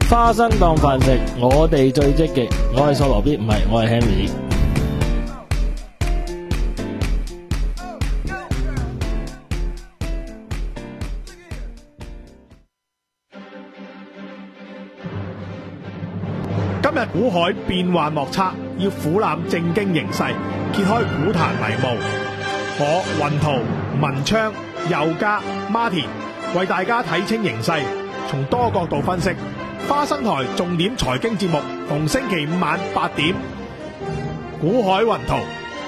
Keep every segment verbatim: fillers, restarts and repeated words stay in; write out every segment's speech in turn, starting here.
花生當飯食，我哋最積極。我係索羅 B， 唔係，我係 Henry。 今日股海變幻莫測，要俯瞰正經形勢，揭開股壇迷霧。我雲圖、文昌、佑嘉、Martin 為大家睇清形勢，從多角度分析。花生台重點財經節目，逢星期五晚八點，股海雲圖。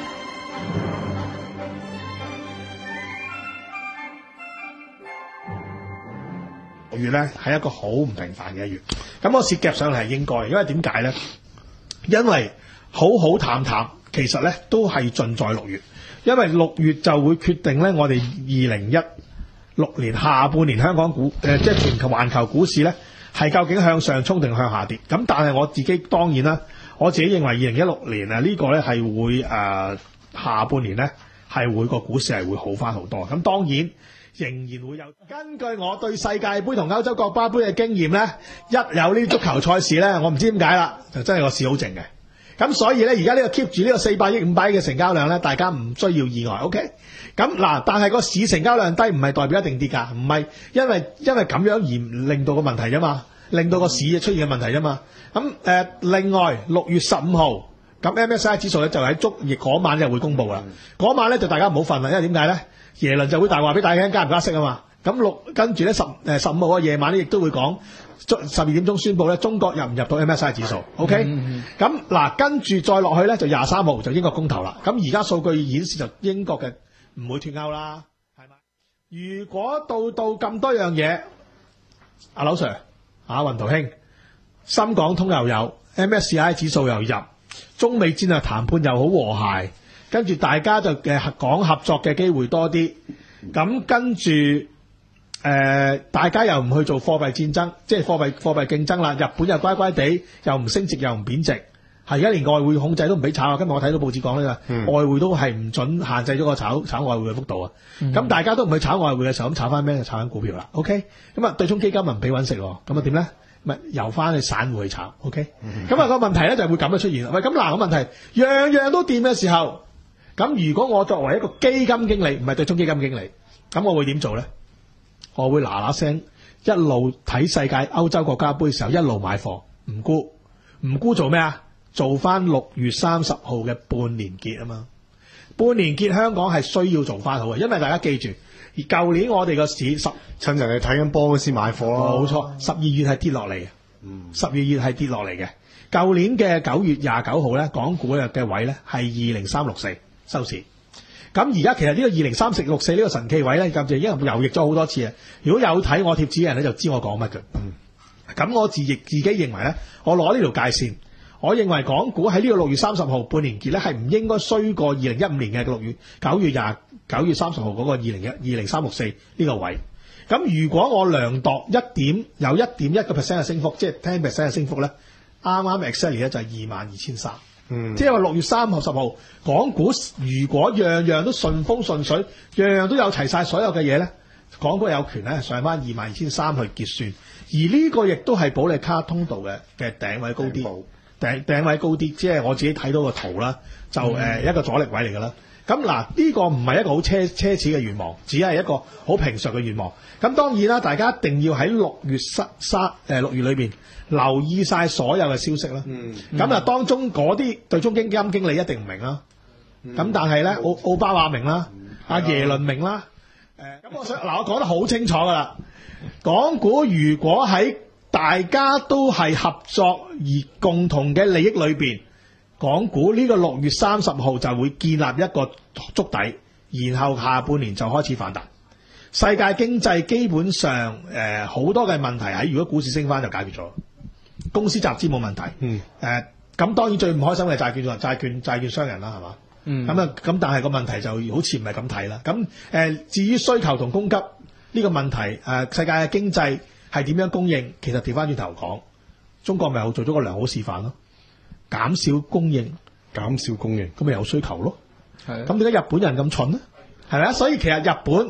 六月咧係一個好唔平凡嘅月，咁我蝕夾上嚟係應該，因為點解咧？因為好好淡淡，其實咧都係盡在六月，因為六月就會決定咧我哋二零一六年下半年香港股誒、呃，即係全球環球股市咧係究竟向上衝定向下跌？咁但係我自己當然啦，我自己認為二零一六年啊呢個咧係會誒、呃、下半年咧係會個股市係會好翻好多。咁當然。仍然會有。根據我對世界盃同歐洲國家盃嘅經驗咧，一有呢啲足球賽事咧，我唔知點解啦，就真係個市好靜嘅。咁所以咧，而家呢個 keep 住呢個四百億、五百億嘅成交量咧，大家唔需要意外。OK。咁嗱，但係個市成交量低唔係代表一定跌㗎，唔係因為因為咁樣而令到個問題啫嘛，令到個市出現嘅問題啫嘛。咁誒、呃，另外六月十五號，咁 M S C I 指數咧就喺足亦嗰晚就會公佈啦。嗰、嗯、晚咧就大家唔好瞓啦，因為點解咧？耶倫就會大話俾大家聽加唔加息啊嘛，咁六跟住咧十誒十五號嘅夜晚咧亦都會講，十二點鐘宣佈咧中國入唔入到 M S C I 指數 ，OK？咁嗱、嗯嗯、跟住再落去咧就廿三號就英國公投啦，咁而家數據顯示就英國嘅唔會脫歐啦，係咪？如果到到咁多樣嘢，阿劉 Sir、阿雲圖兄，深港通又有 M S C I 指數又入，中美戰略談判又好和諧。跟住大家就嘅講合作嘅機會多啲，咁跟住誒、呃、大家又唔去做貨幣戰爭，即係貨幣貨幣競爭啦。日本又乖乖地，又唔升值又唔貶值，係而家連外匯控制都唔俾炒啊！今日我睇到報紙講呢個、嗯、外匯都係唔準限制咗個炒炒外匯嘅幅度啊！咁、嗯、大家都唔去炒外匯嘅時候，咁炒翻咩？就炒緊股票啦。OK，咁啊對沖基金咪唔俾揾食喎，咁啊點咧？咪由翻去散戶去炒。OK，咁啊、嗯、個問題咧就係會咁樣出現。喂，咁嗱個問題，樣樣都掂嘅時候。咁如果我作為一個基金經理，唔係對沖基金經理，咁我會點做咧？我會嗱嗱聲一路睇世界歐洲國家盃嘅時候，一路買貨，唔沽，唔沽做咩啊？做翻六月三十號嘅半年結啊嘛！半年結香港係需要做翻好嘅，因為大家記住，而舊年我哋個市十趁人哋睇緊波先買貨咯。 冇錯，十二月係跌落嚟嘅，十二月係跌落嚟嘅。舊年嘅九月廿九號咧，港股嘅嘅位咧係二零三六四。收市，咁而家其實呢個二零三四六四呢個神奇位咧，咁就已經遊歷咗好多次啊！如果有睇我貼紙嘅人咧，就知我講乜嘅。嗯，咁我自亦自己認為咧，我攞呢條界線，我認為港股喺呢個六月三十號半年結咧，係唔應該衰過二零一五年嘅六月九月廿九月三十號嗰個二零一二零三六四呢個位。咁如果我量度一點有一點一個 percent 嘅升幅，即係 ten percent 嘅升幅咧，啱啱 exactly 咧就係二萬二千三。嗯，即係話六月三號十號，港股如果樣樣都順風順水，樣樣都有齊晒所有嘅嘢咧，港股有權咧上翻二萬二千三去結算，而呢個亦都係保利卡通道嘅嘅頂位高啲，頂頂位高啲，即係我自己睇到個圖啦，就誒、嗯呃、一個阻力位嚟㗎啦。咁嗱，呢個唔係一個好奢奢侈嘅願望，只係一個好平常嘅願望。咁當然啦，大家一定要喺六月三三誒六月裏邊留意晒所有嘅消息啦。嗯，咁啊、嗯，當中嗰啲對沖基金經理一定唔明啦。咁、嗯、但係咧，奧奧巴馬明啦，阿、嗯、耶倫明啦。誒、嗯，咁我想嗱，我講得好清楚㗎啦。港股如果喺大家都係合作而共同嘅利益裏邊，港股呢個六月三十號就會建立一個築底，然後下半年就開始反彈。世界經濟基本上誒好、呃、多嘅問題喺如果股市升翻就解決咗，公司集資冇問題。嗯。誒、呃，咁當然最唔開心嘅債券債券債券商人啦，係嘛？嗯。咁啊，咁但係個問題就好似唔係咁睇啦。咁誒、呃，至於需求同供給呢個問題，誒、呃，世界嘅經濟係點樣供應？其實調翻轉頭講，中國咪又做咗個良好示範咯。減少供應，減少供應，咁咪有需求咯。係。咁點解日本人咁蠢咧？係咪啊？所以其實日本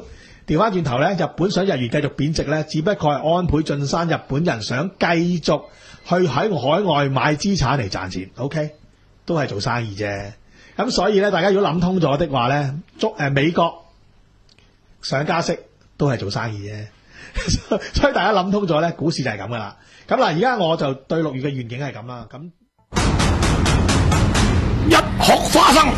調翻轉頭咧，日本想日元繼續貶值咧，只不過係安倍晉三日本人想繼續去喺海外買資產嚟賺錢 ，OK， 都係做生意啫。咁所以咧，大家如果諗通咗的話咧，中誒美國想加息都係做生意啫。所以大家諗通咗咧，股市就係咁噶啦。咁嗱，而家我就對六月嘅願景係咁啦。咁一殼花生。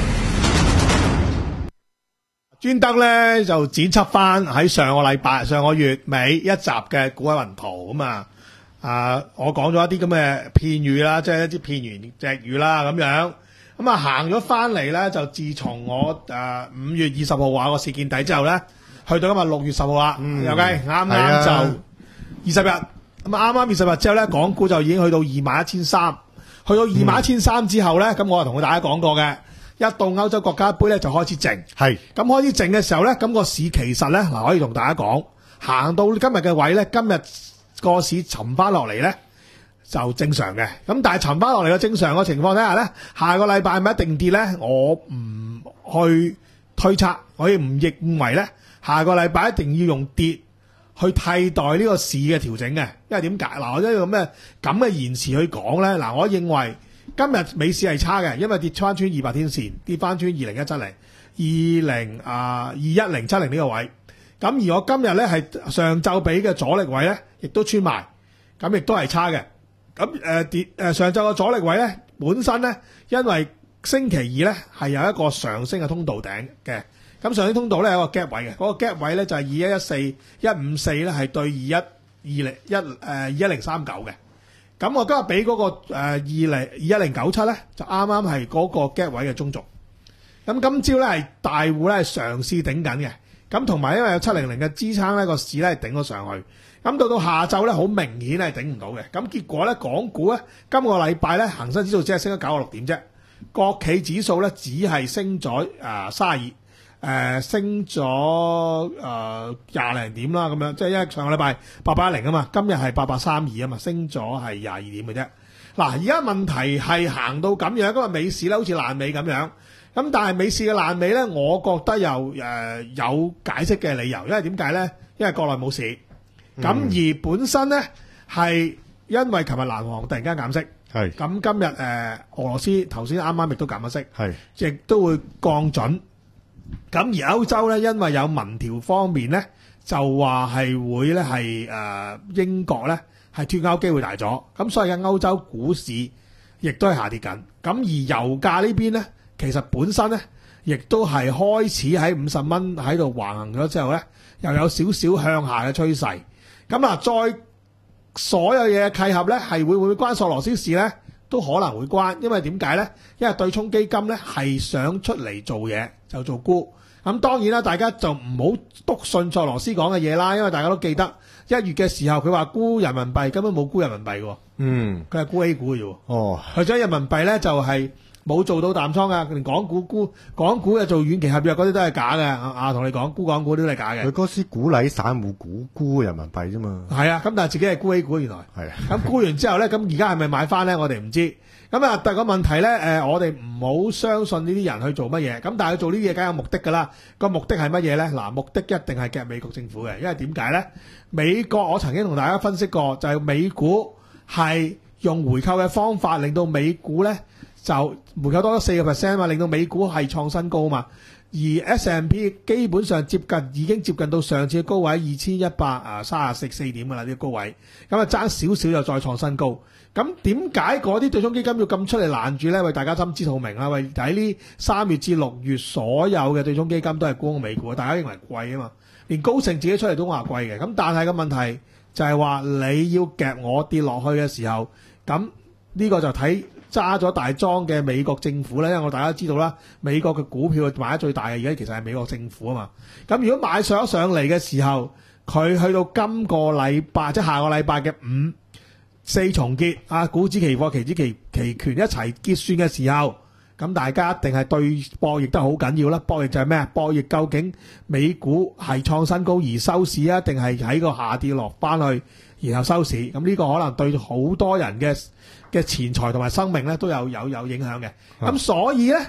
專登咧就剪輯翻喺上個禮拜、上個月尾一集嘅股海雲圖咁啊！啊，我講咗一啲咁嘅片語啦，即係一啲片言隻語啦咁樣。咁啊行咗翻嚟咧，就自從我誒五月二十號話個事件底之後咧，去到今日六月十號啦，有計啱啱就二十日。咁啊啱啱二十日之後咧，港股就已經去到二萬一千三，去到二萬一千三之後咧，咁、嗯、我就同大家講過嘅。一到歐洲國家盃咧就開始靜，係咁開始靜嘅時候咧，咁個市其實咧嗱可以同大家講，行到今日嘅位咧，今日個市沉翻落嚟咧就正常嘅。咁但係沉翻落嚟嘅正常嘅情況底下咧，下個禮拜係咪一定跌咧？我唔去推測，我亦唔認為咧下個禮拜一定要用跌去替代呢個市嘅調整嘅。因為點解嗱？我都用咩咁嘅言辭去講咧？嗱，我認為。今日美市係差嘅，因為跌翻穿二百天線，跌翻穿二零一七零、二零啊二一零七零呢個位。咁而我今日咧係上晝俾嘅阻力位咧，亦都穿埋，咁亦都係差嘅。咁誒跌誒上晝嘅阻力位咧，本身咧因為星期二咧係有一個上升嘅通道頂嘅，咁上升通道咧有一個 gap 位嘅，嗰、那個 gap 位咧就係二一一四、一五四咧係對二一二零一誒二一零三九嘅。咁我今日俾嗰個誒二零二一零九七咧，就啱啱係嗰個 gap 位嘅中軸。咁今朝咧係大戶咧係嘗試頂緊嘅，咁同埋因為有七零零嘅支撐咧，個市咧係頂咗上去。咁到到下晝咧，好明顯係頂唔到嘅。咁結果咧，港股咧今個禮拜咧恒生指數只係升咗九十六點啫，國企指數咧只係升咗誒三十二。誒、呃、升咗誒廿零點啦，咁樣即係因為上個禮拜八百一零啊嘛，今日係八百三二啊嘛，升咗係廿二點嘅啫。嗱，而家問題係行到咁樣，今日美市咧好似爛尾咁樣，咁但係美市嘅爛尾咧，我覺得又誒、呃、有解釋嘅理由，因為點解咧？因為國內冇市，咁、嗯、而本身咧係因為琴日南韓突然間減息，係咁今日誒、呃、俄羅斯頭先啱啱亦都減咗息，係亦都會降準。咁而歐洲咧，因為有民調方面咧，就話係會咧係誒英國咧係脫歐機會大咗，咁所以嘅歐洲股市亦都係下跌緊。咁而油價呢邊咧，其實本身咧亦都係開始喺五十蚊喺度橫行咗之後咧，又有少少向下嘅趨勢。咁啊，再所有嘢嘅契合咧，係會會唔會關索羅斯事咧？都可能會關，因為點解咧？因為對沖基金咧係想出嚟做嘢，就做沽。咁當然啦，大家就唔好篤信索羅斯講嘅嘢啦，因為大家都記得一月嘅時候佢話沽人民幣，根本冇沽人民幣喎。嗯，佢係沽 A 股嘅啫。哦，佢將人民幣咧就係冇做到淡倉噶，連港股沽港股嘅做遠期合約嗰啲都係假嘅。啊，同你講沽港股都係假嘅。 佢嗰時鼓勵散戶股沽人民幣啫嘛。係啊，咁但係自己係沽 A 股原來。係啊。咁沽完之後咧，咁而家係咪買翻咧？我哋唔知。咁啊，但係個問題咧，誒，我哋唔好相信呢啲人去做乜嘢。咁但係佢做呢啲嘢梗係有目的㗎啦。個目的係乜嘢咧？嗱，目的一定係夾美國政府嘅，因為點解咧？美國我曾經同大家分析過，就係美股係用回購嘅方法，令到美股咧就回購多咗四個 percent 嘛，令到美股係創新高嘛。而 S and P 基本上接近已經接近到上次嘅高位二千一百啊三十四四點㗎啦，呢個高位。咁啊爭少少就再創新高。咁點解嗰啲對沖基金要咁出嚟攔住咧？為大家心知肚明啦。為喺呢三月至六月所有嘅對沖基金都係沽美股，大家認為貴啊嘛。連高盛自己出嚟都話貴嘅。咁但係個問題就係話你要夾我跌落去嘅時候，咁呢個就睇揸咗大莊嘅美國政府咧。因為我大家知道啦，美國嘅股票買得最大嘅而家其實係美國政府啊嘛。咁如果買上上嚟嘅時候，佢去到今個禮拜即係下個禮拜嘅五。四重結啊，股指期貨、期指期期權一齊結算嘅時候，咁大家一定係對博弈得好緊要啦。博弈就係咩啊？博弈究竟美股係創新高而收市啊，定係喺個下跌落翻去然後收市？咁呢個可能對好多人嘅嘅錢財同埋生命咧都有有有影響嘅。咁所以咧，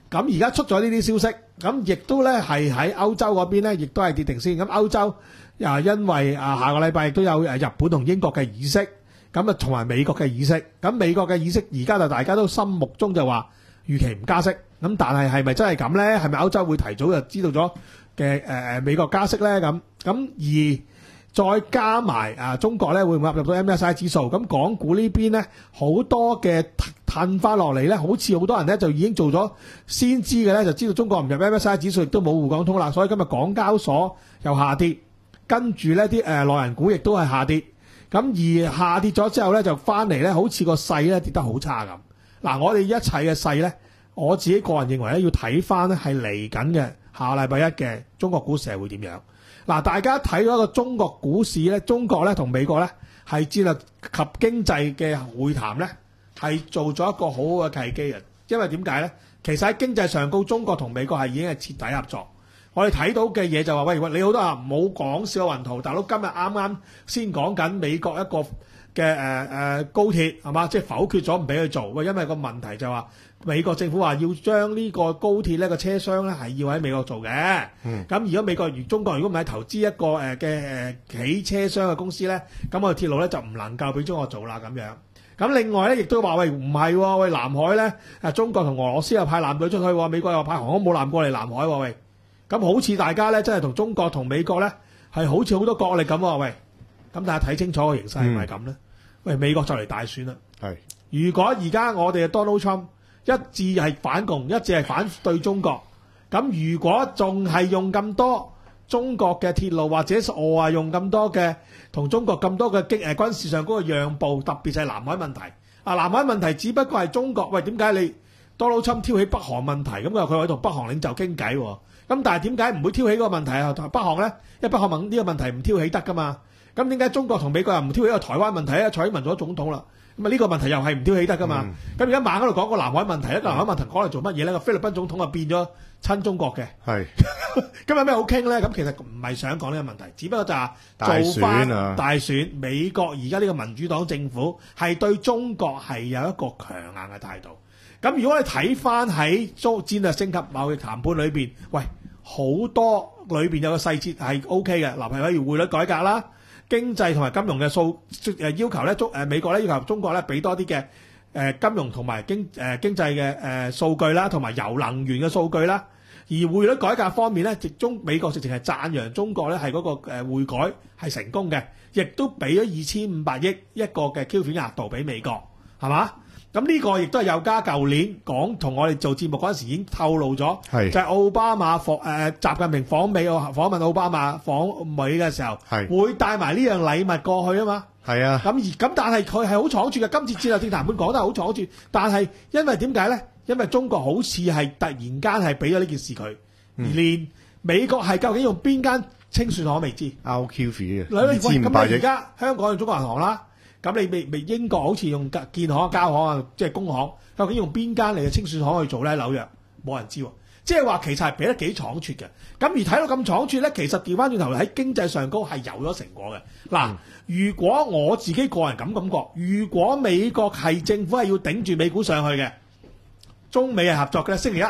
咁而家出咗呢啲消息，咁亦都咧係喺歐洲嗰邊咧，亦都係跌定先。咁歐洲啊，因為啊下個禮拜亦都有誒日本同英國嘅議息，咁啊同埋美國嘅議息。咁美國嘅議息而家就大家都心目中就話預期唔加息。咁但係係咪真係咁咧？係咪歐洲會提早就知道咗嘅誒誒美國加息咧？咁咁而再加埋啊中國咧會唔會入到 M S C I 指數？咁港股呢邊咧好多嘅褪翻落嚟咧，好似好多人咧就已經做咗先知嘅咧，就知道中國唔入 M S C I 指數，亦都冇滬港通啦。所以今日港交所又下跌，跟住咧啲誒內銀股亦都係下跌。咁而下跌咗之後咧，就翻嚟咧，好似個勢咧跌得好差咁。嗱，我哋一切嘅勢咧，我自己個人認為咧，要睇翻咧係嚟緊嘅下個禮拜一嘅中國股市係會點樣？嗱，大家睇到一個中國股市咧，中國咧同美國咧係戰略及經濟嘅會談咧，係做咗一個好好嘅契機嘅。因為點解咧？其實喺經濟上高，中國同美國係已經係徹底合作。我哋睇到嘅嘢就話，喂喂，你好多人冇講小雲圖，大佬今日啱啱先講緊美國一個嘅誒誒高鐵係嘛，即係否決咗唔俾佢做。喂，因為個問題就話美國政府話要將呢個高鐵呢個車廂咧係要喺美國做嘅。咁、嗯、如果美國如中國如果唔係投資一個誒嘅誒起車廂嘅公司咧，咁我哋鐵路咧就唔能夠俾中國做啦咁樣。咁另外咧亦都話喂唔係喎，喂南海咧誒中國同俄羅斯又派艦隊出去，美國又派航空母艦過嚟南海喎喂。咁好似大家咧，真係同中國同美國咧，係好似好多角力咁喎。喂，咁大家睇清楚個形勢係咪咁咧？喂，美國就嚟大選啦。係。如果而家我哋嘅 Donald Trump 一致係反共，一致係反對中國，咁如果仲係用咁多中國嘅鐵路或者我話用咁多嘅同中國咁多嘅激誒軍事上嗰個讓步，特別係南海問題。啊，南海問題只不過係中國。喂，點解你 Donald Trump 挑起北韓問題？咁佢話佢會同北韓領袖傾偈喎。咁但係點解唔會挑起嗰個問題啊？北韓咧，因為北韓問呢個問題唔挑起得噶嘛。咁點解中國同美國又唔挑起個台灣問題啊？蔡英文做咗總統啦，咁啊呢個問題又係唔挑起得噶嘛。咁而家猛喺度講個南海問題，一個南海問題講嚟做乜嘢咧？個菲律賓總統啊變咗親中國嘅。係。咁有咩好傾咧？咁其實唔係想講呢個問題，只不過就係做翻大選。美國而家呢個民主黨政府係對中國係有一個強硬嘅態度。咁如果你睇翻喺戰略升級貿易談判裏邊，喂，好多裏邊有個細節係 O K 嘅，嗱，譬如匯率改革啦、經濟同埋金融嘅數誒要求咧，中誒美國咧要求中國咧俾多啲嘅誒金融同埋經誒經濟嘅誒數據啦，同埋油能源嘅數據啦。而匯率改革方面咧，直中美國直情係讚揚中國咧係嗰個誒匯改係成功嘅，亦都俾咗二千五百億一個嘅 Q 款額度俾美國，係嘛？咁呢個亦都係有加舊年講同我哋做節目嗰陣時已經透露咗，就係奧巴馬訪誒習近平訪美訪問奧巴馬訪美嘅時候，會帶埋呢樣禮物過去啊嘛。係啊。咁而咁但係佢係好倉促嘅，今次戰略性談判講得係好倉促，但係因為點解咧？因為中國好似係突然間係俾咗呢件事佢，嗯、連美國係究竟用邊間清算行未知。R Q V 嘅二千五百億。咁而家香港用中國銀行啦。咁你未未英國好似用建行、交行啊，即係工行，究竟用邊間嚟嘅清算行去做咧？紐約冇人知喎，即係話其實係俾得幾倉促嘅。咁而睇到咁倉促咧，其實調翻轉頭喺經濟上高係有咗成果嘅。嗱、嗯，如果我自己個人咁感覺，如果美國係政府係要頂住美股上去嘅，中美係合作嘅，星期一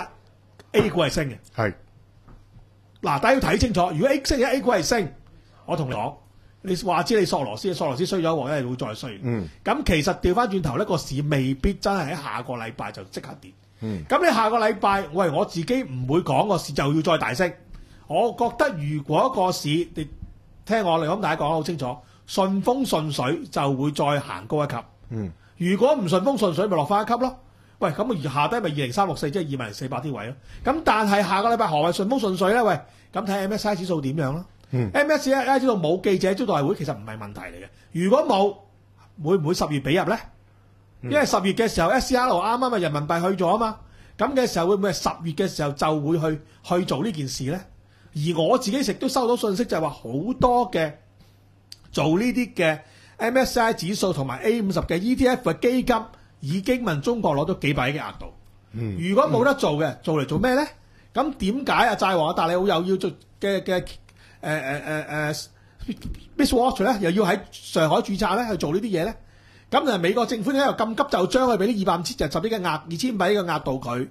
A 股係升嘅。係。嗱，大家要睇清楚，如果 A 星期一 A 股係升，我同你講。你話知你索羅斯，索羅斯衰咗一鑊，一係會再衰。嗯。咁其實調翻轉頭呢個市未必真係喺下個禮拜就即刻跌。嗯。咁你下個禮拜，喂，我自己唔會講個市就要再大升。我覺得如果個市，你聽我嚟咁大家講得好清楚，順風順水就會再行高一級。嗯。如果唔順風順水，咪落翻一級咯。喂，咁而下低咪二零三六四，即係二萬零四百啲位咯。咁但係下個禮拜何謂順風順水咧？喂，咁睇 M S C I 指數點樣咯？嗯、M S C I 知道冇記者招待會，其實唔係問題嚟嘅。如果冇，會唔會十月俾入咧？嗯、因為十月嘅時候 S C R 啱啱咪人民幣去咗啊嘛。咁嘅時候會唔會係十月嘅時候就會去去做呢件事咧？而我自己亦都收到信息，就係話好多嘅做呢啲嘅 M S C I 指數同埋 A 五十嘅 E T F 嘅基金已經問中國攞咗幾百億嘅額度。嗯、如果冇得做嘅，做嚟做咩咧？咁點解啊？債王啊，大利好又要做嘅嘅？誒誒誒誒 BizWatch 咧又要喺上海註冊咧去做呢啲嘢咧，咁就美國政府咧又咁急就將佢俾啲二百五千就十億嘅額二千五百億嘅額度佢，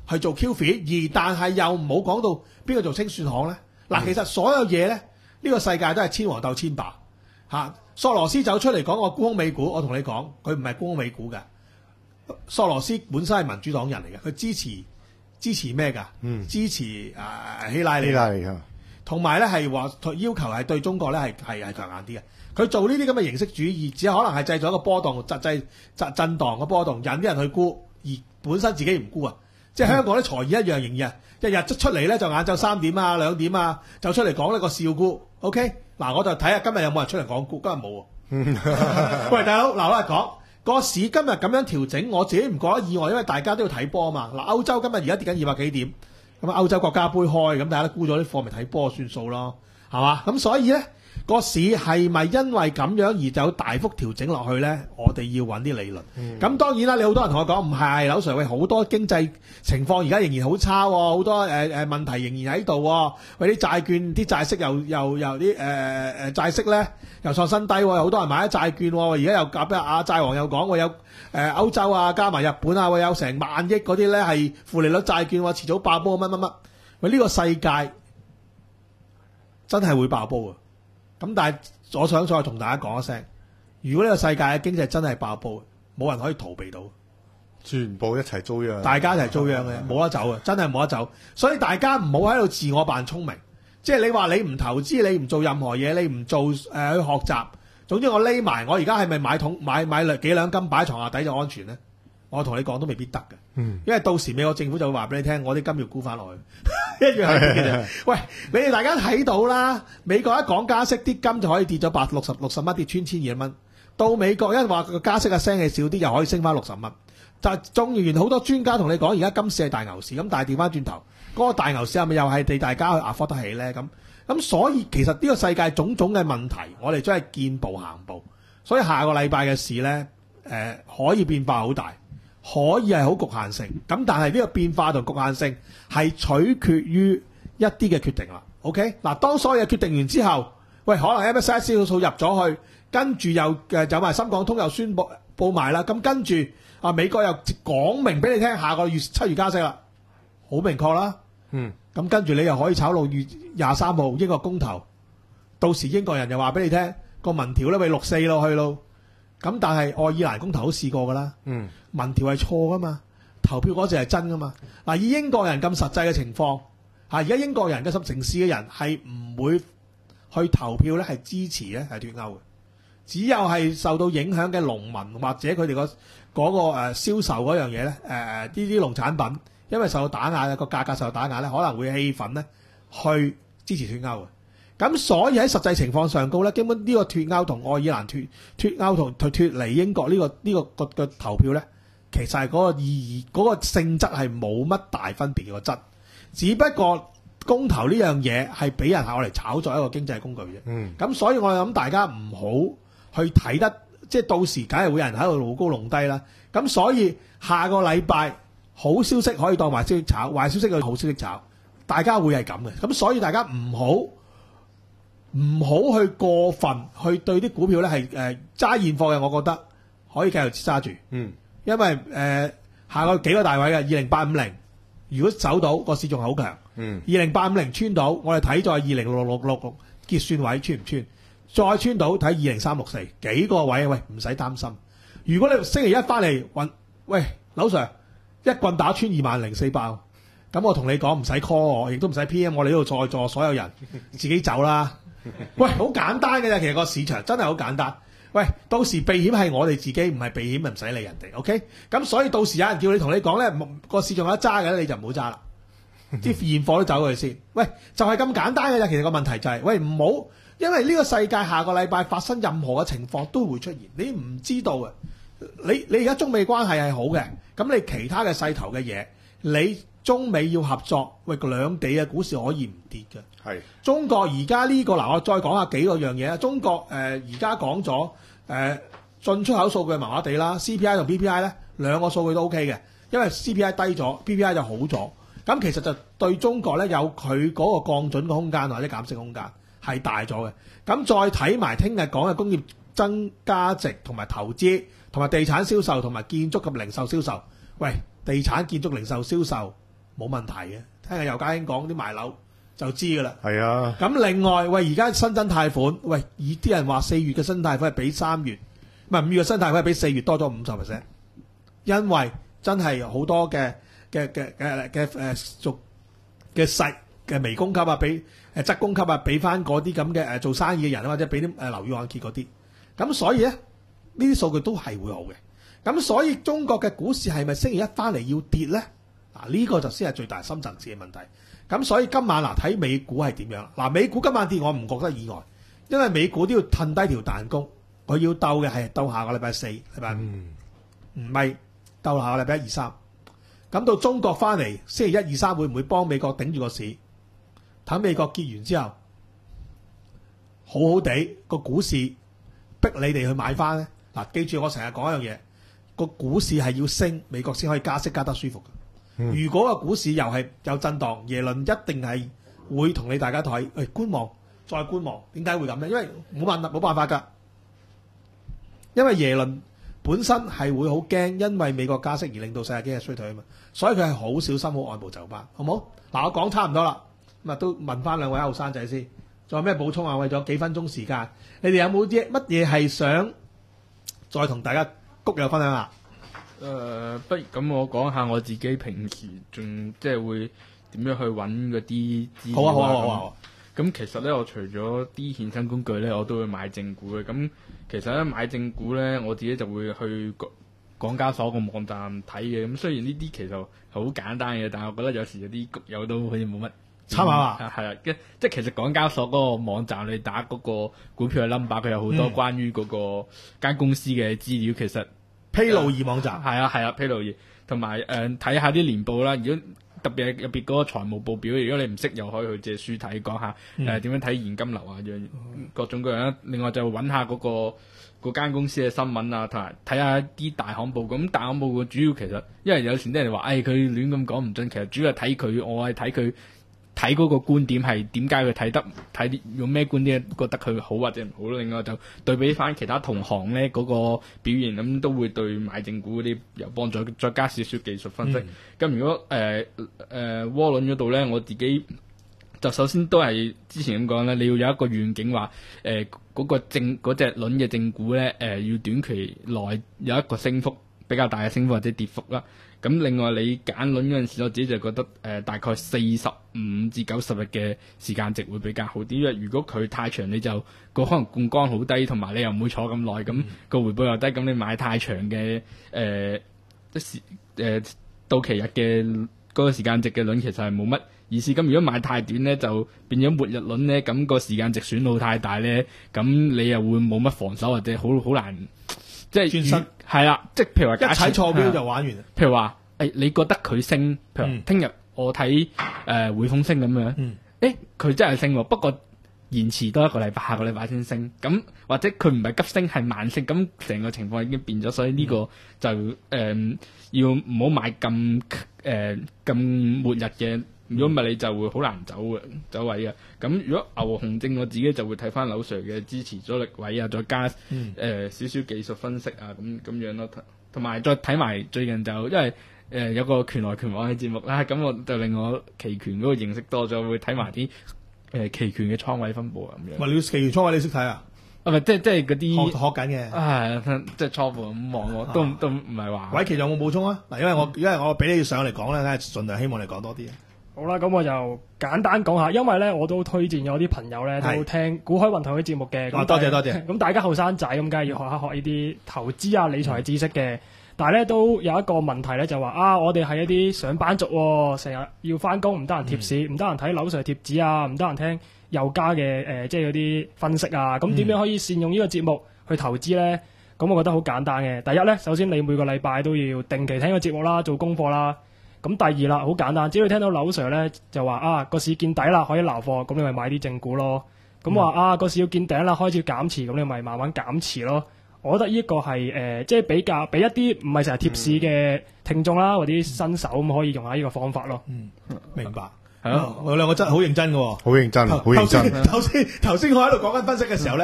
去做 Q F I， 而但係又唔好講到邊個做清算行咧？嗱、嗯，其實所有嘢咧，呢、呢個世界都係千王鬥千霸嚇。索羅斯走出嚟講我沽空美股，我同你講，佢唔係沽空美股嘅。索羅斯本身係民主黨人嚟嘅，佢支持支持咩㗎？嗯，支持誒、呃、希拉里。希拉里啊，同埋咧係話要求係對中國咧係係係強硬啲嘅。佢做呢啲咁嘅形式主義，只可能係製造一個波動、製製震震盪嘅波動，引啲人去沽，而本身自己唔沽啊！即係香港啲財議一樣營業，日日出嚟咧就晏晝三點啊、兩點啊，就出嚟講呢個笑沽。OK，嗱我就睇下今日有冇人出嚟講沽，今日冇喎。喂，大佬，嗱我嚟講個市今日咁樣調整，我自己唔覺得意外，因為大家都要睇波啊嘛。嗱，歐洲今日而家跌緊二百幾點，咁啊歐洲國家杯開，咁大家都沽咗啲貨，咪睇波算數咯，係嘛？咁所以咧。個市係咪因為咁樣而就大幅調整落去咧？我哋要揾啲理論。咁、嗯、當然啦，你好多人同我講唔係，劉 Sir 喂，好多經濟情況而家仍然好差、哦，好多誒誒、呃、問題仍然喺度、哦。喂，啲債券啲債息又又又啲誒誒債息咧又創新低、哦，有好多人買咗債券、哦。而家又夾啊債王又講，我有誒歐洲啊加埋日本啊，我有成萬億嗰啲咧係負利率債券，遲早爆煲乜乜乜。喂，呢、呢個世界真係會爆煲啊！咁但係我想再同大家講一聲，如果呢個世界嘅經濟真係爆煲，冇人可以逃避到， 全部一齊遭殃， 大家一齊遭殃嘅，冇得走啊，真係冇得走。所以大家唔好喺度自我扮聰明，即係你話你唔投資，你唔做任何嘢，你唔做誒、呃、去學習，總之我匿埋，我而家係咪買桶買買兩幾兩金擺喺床下底就安全咧？我同你講都未必得嘅，嗯，因為到時美國政府就會話俾你聽，我啲金要沽翻落去，一樣係咁嘅啫。喂，你哋大家睇到啦，美國一講加息，啲金就可以跌咗百六十六十蚊，跌穿千二蚊。到美國一話個加息嘅聲氣少啲，又可以升翻六十蚊。就係縱然好多專家同你講，而家金市係大牛市，咁但係調翻轉頭，嗰、那個大牛市係咪又係地大家去 afford 得起咧？咁咁所以其實呢個世界種種嘅問題，我哋真係見步行步。所以下個禮拜嘅市咧，誒、呃、可以變化好大。可以係好局限性，咁但係呢個變化同局限性係取決於一啲嘅決定啦。OK，嗱，當所有嘢決定完之後，喂，可能 M S C I 指數入咗去，跟住又誒走埋深港通又宣佈報埋啦，咁跟住啊美國又講明俾你聽，下個月七月加息啦，好明確啦。嗯，咁跟住你又可以炒到月廿三號英國公投，到時英國人又話俾你聽個民調咧，咪六四落去咯。咁但係愛爾蘭公投都試過噶啦，嗯，民調係錯噶嘛，投票嗰陣係真噶嘛。嗱，以英國人咁實際嘅情況，嚇而家英國人嘅十城市嘅人係唔會去投票咧，係支持咧係脫歐嘅。只有係受到影響嘅農民或者佢哋個嗰個誒銷售嗰樣嘢咧，誒呢啲農產品，因為受到打壓，個價格受到打壓咧，可能會氣憤咧去支持脫歐嘅。咁所以喺實際情況上高咧，基本呢個脫歐同愛爾蘭脫脫歐同脫脫離英國呢、呢個呢、呢個個個投票咧，其實係嗰個意義嗰、嗰個性質係冇乜大分別嘅個質，只不過公投呢樣嘢係俾人係我嚟炒作一個經濟工具啫。嗯，咁所以我諗大家唔好去睇得，即係到時梗係會有人喺度路高弄低啦。咁所以下個禮拜好消息可以當壞消息炒，壞消息可以好消息炒，大家會係咁嘅。咁所以大家唔好。唔好去過分去對啲股票咧係誒揸現貨嘅，我覺得可以繼續揸住。嗯，因為誒、呃、下個幾個大位嘅二零八五零，如果走到個市仲係好強。嗯，二零八五零穿到，我哋睇在二零六六六六結算位穿唔穿，再穿到睇二零三六四幾個位，喂唔使擔心。如果你星期一翻嚟揾，喂劉 Sir 一棍打穿二萬零四百，咁我同你講唔使 call 我，亦都唔使 P M 我哋呢度在座所有人自己走啦。喂，好簡單嘅啫，其實個市場真係好簡單。喂，到時避險係我哋自己，唔係避險咪唔使理人哋。OK，咁所以到時有人叫你同你講咧，個市場有得揸嘅，你就唔好揸啦，啲現貨都走佢先。喂，就係咁簡單嘅啫。其實個問題就係，喂唔好，因為呢個世界下個禮拜發生任何嘅情況都會出現，你唔知道嘅。你你而家中美關係係好嘅，咁你其他嘅勢頭嘅嘢，你中美要合作，喂兩地嘅股市可以唔跌嘅。係中國而家呢個嗱，我再講下幾個樣嘢啦。中國誒而家講咗誒進出口數據麻麻地啦 ，C P I 同 P P I 咧兩個數據都 OK 嘅，因為 C P I 低咗 ，P P I 就好咗。咁其實就對中國咧有佢嗰個降準嘅空間或者減息空間係大咗嘅。咁再睇埋聽日講嘅工業增加值同埋投資同埋地產銷售同埋建築及零售銷售。喂，地產、建築、零售銷售冇問題嘅。聽下尤家興講啲賣樓就知㗎啦。 係啊， 咁另外，喂，而家新增貸款，喂，以啲人話四月嘅新貸款係比三月，唔係五月嘅新貸款係比四月多咗五十 percent， 因為真係好多嘅嘅嘅嘅嘅誒做嘅細嘅微供給啊，俾誒側供給啊，俾翻嗰啲咁嘅誒做生意嘅人啊，或者俾啲誒樓宇按揭嗰啲，咁所以咧呢啲數據都係會好嘅。咁所以中國嘅股市係咪星期一翻嚟要跌咧？嗱，呢個就先係最大深層次嘅問題。咁所以今晚嗱睇美股係點樣？嗱，美股今晚跌我唔覺得意外，因為美股都要褪低條彈弓，佢要鬥嘅係鬥下個禮拜四、禮拜五，唔係鬥下個禮拜一二三。咁到中國翻嚟星期一二三會唔會幫美國頂住個市？等美國結完之後，好好地個股市逼你哋去買翻咧。嗱，記住我成日講一樣嘢，個股市係要升，美國先可以加息加得舒服嘅。如果個股市又係有震盪，耶倫一定係會同你大家睇，誒觀望再觀望。點解會咁咧？因為冇辦冇辦法㗎，因為耶倫本身係會好驚，因為美國加息而令到世界經濟衰退啊嘛，所以佢係好小心，好按部就班，好唔好？嗱，我講差唔多啦，咁啊都問翻兩位後生仔先，仲有咩補充啊？為咗幾分鐘時間，你哋有冇啲乜嘢係想再同大家谷友分享下？ 誒、呃，不如咁我講下我自己平時仲即係會點樣去揾嗰啲資料。 好啊好啊好啊好啊！ 咁其實咧，我除咗啲衍生工具咧，我都會買正股嘅。咁其實咧買正股咧，我自己就會去港交所個網站睇嘅。咁雖然呢啲其實係好簡單嘅，但係我覺得有時有啲谷友都好似冇乜參考啊。 係啊，即係其實港交所嗰個網站你打嗰個股票嘅 number， 佢有好多關於嗰個間公司嘅資料，其實。 披露易網站係啊係啊，披露易，同埋誒睇下啲年報啦。如果特別係入邊嗰個財務報表，如果你唔識，又可以去借書睇，講下誒點樣睇現金流啊，樣各種各樣啦。另外就揾下嗰個嗰間公司嘅新聞啊，同埋睇下啲大行報。咁大行報嘅主要其實，因為有時啲人話誒佢亂咁講唔準，其實主要係睇佢，我係睇佢。睇嗰個觀點係點解佢睇得睇用咩觀點覺得佢好或者唔好。另外就對比翻其他同行咧嗰、那個表現，咁都會對買正股嗰啲有幫助。再加少少技術分析。咁、嗯、如果誒誒窩輪嗰度咧，我自己就首先都係之前咁講咧，你要有一個願景話誒嗰個正嗰隻輪嘅正股咧誒、呃、要短期內有一個升幅比較大嘅升幅或者跌幅啦。咁另外你揀輪嗰陣時，我自己就覺得誒、呃、大概四十五至九十日嘅時間值會比較好啲，因為如果佢太長，你就個可能槓桿好低，同埋你又唔會坐咁耐，咁個回報又低。咁你買太長嘅誒即時誒到期日嘅嗰個時間值嘅輪，其實係冇乜意思。咁如果買太短咧，就變咗末日輪咧，咁個時間值損耗太大咧，咁你又會冇乜防守或者好好難。即係轉身係啦，即係譬如話一踩錯標就玩完。 譬如話，誒、欸，你覺得佢升，譬如聽日我睇誒匯豐升咁樣，誒、嗯，佢、欸、真係升，不過延遲多一個禮拜，下個禮拜先升。咁或者佢唔係急升，係慢升，咁成個情況已經變咗。所以呢個就誒、嗯呃、要唔好買咁誒咁末日嘅。如果唔係你就會好難走嘅走位嘅。咁如果牛熊證，我自己就會睇翻柳 Sir 嘅支持阻力位啊，再加誒、嗯呃、少少技術分析啊，咁咁樣咯。同埋再睇埋最近就因為誒、呃、有個拳來拳往嘅節目啦，咁我就令我期權嗰個認識多咗，會睇埋啲誒期權嘅倉位分佈啊咁樣。 喂，你期權倉位你識睇啊？ 啊，唔係即係即係嗰啲學學緊嘅， 啊，即係初步咁望喎，都都唔係話。 偉奇有冇補充啊？嗱，因為我、嗯、因為我俾你上嚟講咧，梗係盡量希望你講多啲。 好啦，咁我就簡單講下，因為咧我都推薦咗啲朋友咧都聽股海運台嘅節目嘅。 咁多謝多謝。咁大家後生仔咁，梗係要學一學呢啲投資啊、理財知識嘅。但係咧都有一個問題咧，就話啊，我哋係一啲上班族、哦，成日要翻工，唔得閒貼市，唔得閒睇樓上貼紙啊，唔得閒聽有家嘅誒，即係嗰啲分析啊。咁點樣可以善用呢個節目去投資咧？咁我覺得好簡單嘅。第一咧，首先你每個禮拜都要定期聽個節目啦，做功課啦。咁第二啦，好簡單，只要你聽到柳 Sir 咧就話啊個市見底啦，可以撈貨，咁你咪買啲正股咯。咁話、嗯、啊個市要見頂啦，開始要減持，咁你咪慢慢減持咯。我覺得呢個係誒即係比較俾一啲唔係成日貼市嘅聽眾啦，或者新手咁可以用下呢個方法咯。 嗯，明白。係咯，我兩個真係好認真嘅喎。 好認真，好認真。 頭先頭先我喺度講緊分析嘅時候咧，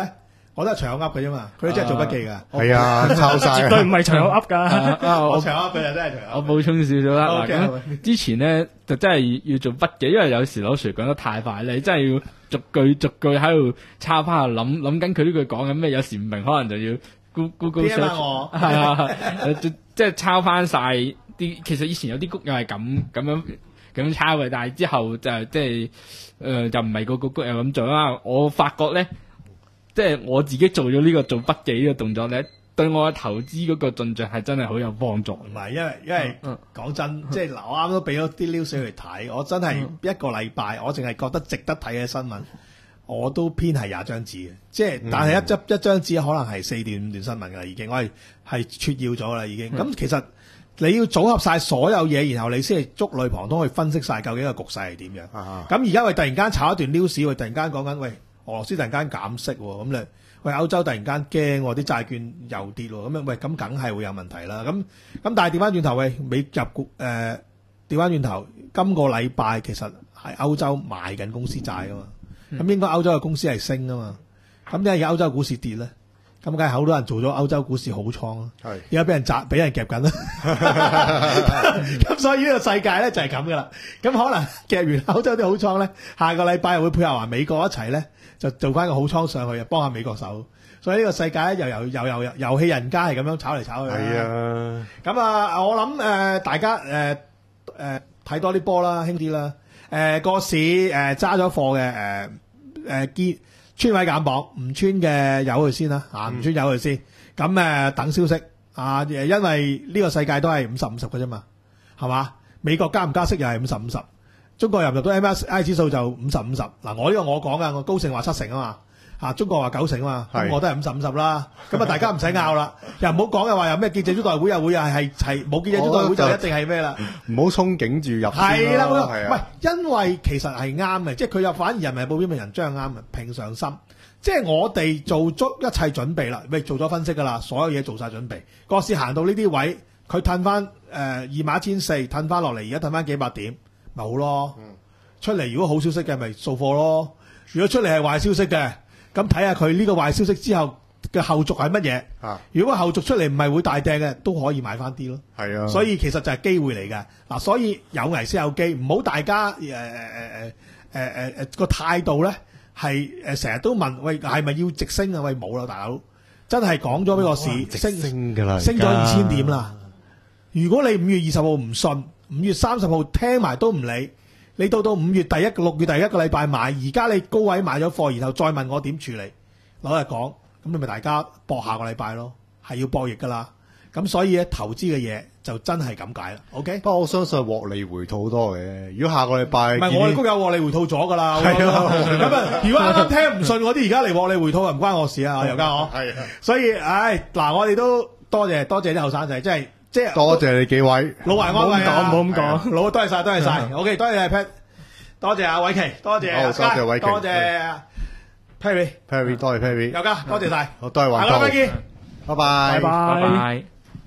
我都係隨口噏嘅啫嘛，佢都真係做筆記㗎。 係啊，抄晒絕對唔係隨口噏㗎。 啊，我我隨口噏嘅就真係隨口我噏。 補充少少啦。嗱 OK， 咁之前咧就真係要做筆記，因為有時老 Sir 講得太快咧，你真係要逐句逐句喺度抄翻下諗諗緊佢呢句講緊咩，有時唔明可能就要 Google P M 翻 search 我係啊，誒即即係抄翻晒啲。其實以前有啲谷友係咁咁樣咁樣抄嘅，但係之後就即係誒就唔係個個谷友咁做啦。我發覺咧。即係我自己做咗呢個做筆記呢個動作咧，對我嘅投資嗰個進賬係真係好有幫助。 唔係，因為因為講真，即係嗱，我啱啱都俾咗啲 news 去睇，我真係一個禮拜，我淨係覺得值得睇嘅新聞，我都偏係廿張紙嘅。即係，但係一張一張紙可能係四段五段新聞㗎啦，已經我係係撮要咗啦，已經。咁其實你要組合晒所有嘢，然後你先係觸類旁通去分析晒究竟個局勢係點樣。咁而家喂突然間炒一段 news，喂突然間講緊喂。俄羅斯突然間減息喎，咁你喂歐洲突然間驚喎，啲債券又跌喎，咁樣喂咁梗係會有問題啦。咁咁但係調翻轉頭喂，美入股誒調翻轉頭，今個禮拜其實係歐洲賣緊公司債噶嘛，咁應該歐洲嘅公司係升噶嘛，咁點解而家歐洲股市跌咧？咁梗係好多人做咗歐洲股市好倉咯，而家俾人砸俾人夾緊啦，咁所以呢個世界咧就係咁噶啦。咁可能夾完歐洲啲好倉咧，下個禮拜又會配合埋美國一齊咧。就做翻個好倉上去，幫下美國手，所以呢個世界咧又由又又遊戲人家係咁樣炒嚟炒去。 係啊， 咁啊，我諗誒、呃、大家誒誒睇多啲波啦，輕啲啦。誒、呃、個市誒揸咗貨嘅誒誒見穿位減磅，唔穿嘅由佢先啦，啊唔穿由佢先。咁誒、呃、等消息啊，因為呢個世界都係五十五十嘅啫嘛，係嘛？美國加唔加息又係五十五十。中國入唔入到 M S I 指數就五十五十，嗱我呢個我講噶，我高盛話七成啊嘛，嚇中國話九成啊嘛，咁我都係五十五十啦，咁啊大家唔使拗啦，又唔好講又話有咩記者招待會又會係係係冇記者招待會就一定係咩啦， 唔好憧憬住入係啦，唔係係因為其實係啱嘅，即係佢又反而人民報邊嘅人將係啱嘅，平常心，即係我哋做足一切準備啦，喂做咗分析噶啦，所有嘢做晒準備，個市行到呢啲位，佢褪翻誒二萬一千四，褪翻落嚟，而家褪翻幾百點。咪好咯，出嚟如果好消息嘅咪掃貨咯，如果出嚟係壞消息嘅，咁睇下佢呢個壞消息之後嘅後續係乜嘢。啊，如果後續出嚟唔係會大掟嘅，都可以買翻啲咯。係啊，所以其實就係機會嚟嘅。嗱，所以有危先有機，唔好大家誒誒誒誒誒誒個態度咧係誒成日都問喂係咪要直升啊？喂冇啦，大佬真係講咗俾個市升升㗎啦， 升咗二千點啦。如果你五月二十號唔信。五月三十號聽埋都唔理，你到到五月第一個六月第一個禮拜買，而家你高位買咗貨，然後再問我點處理，老實講，咁你咪大家搏下個禮拜咯，係要博弈噶啦。咁所以咧，投資嘅嘢就真係咁解啦。OK， 不過我相信獲利回吐好多嘅。如果下個禮拜唔係我哋谷有獲利回吐咗噶啦。係啊，咁啊，如果啱啱聽唔信嗰啲，而家嚟獲利回吐啊，唔關我事啊，尤家我。係啊，所以唉，嗱，我哋都多謝多謝啲後生仔，即係。即係多謝你幾位老懷安慰啊！ 唔好咁講， 老多謝晒，多謝晒。OK，多謝阿 Pat，多謝阿偉奇，多謝阿嘉，多謝 Perry，Perry， 多謝 Perry， 有家，多謝晒。 好，多謝雲下個禮拜見， 拜拜， 拜拜， 拜拜。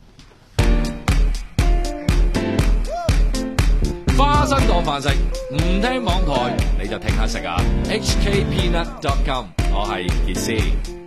花生當飯食，唔聽網台你就聽下食啊！H K Peanut dot com， 我係傑斯。